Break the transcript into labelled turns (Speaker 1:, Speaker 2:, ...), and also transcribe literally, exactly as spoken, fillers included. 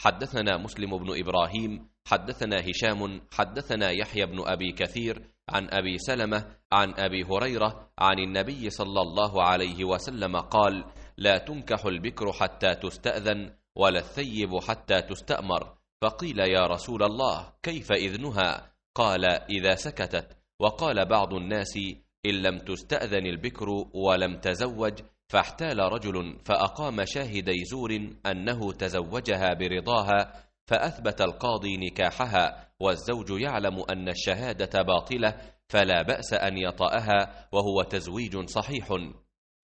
Speaker 1: حدثنا مسلم بن إبراهيم حدثنا هشام حدثنا يحيى بن أبي كثير عن أبي سلمة عن أبي هريرة عن النبي صلى الله عليه وسلم قال: لا تنكح البكر حتى تستأذن ولا الثيب حتى تستأمر. فقيل: يا رسول الله كيف إذنها؟ قال: إذا سكتت. وقال بعض الناس: إن لم تستأذن البكر ولم تزوج فاحتال رجل فأقام شاهدي زور أنه تزوجها برضاها، فأثبت القاضي نكاحها والزوج يعلم أن الشهادة باطلة، فلا بأس أن يطأها وهو تزويج صحيح.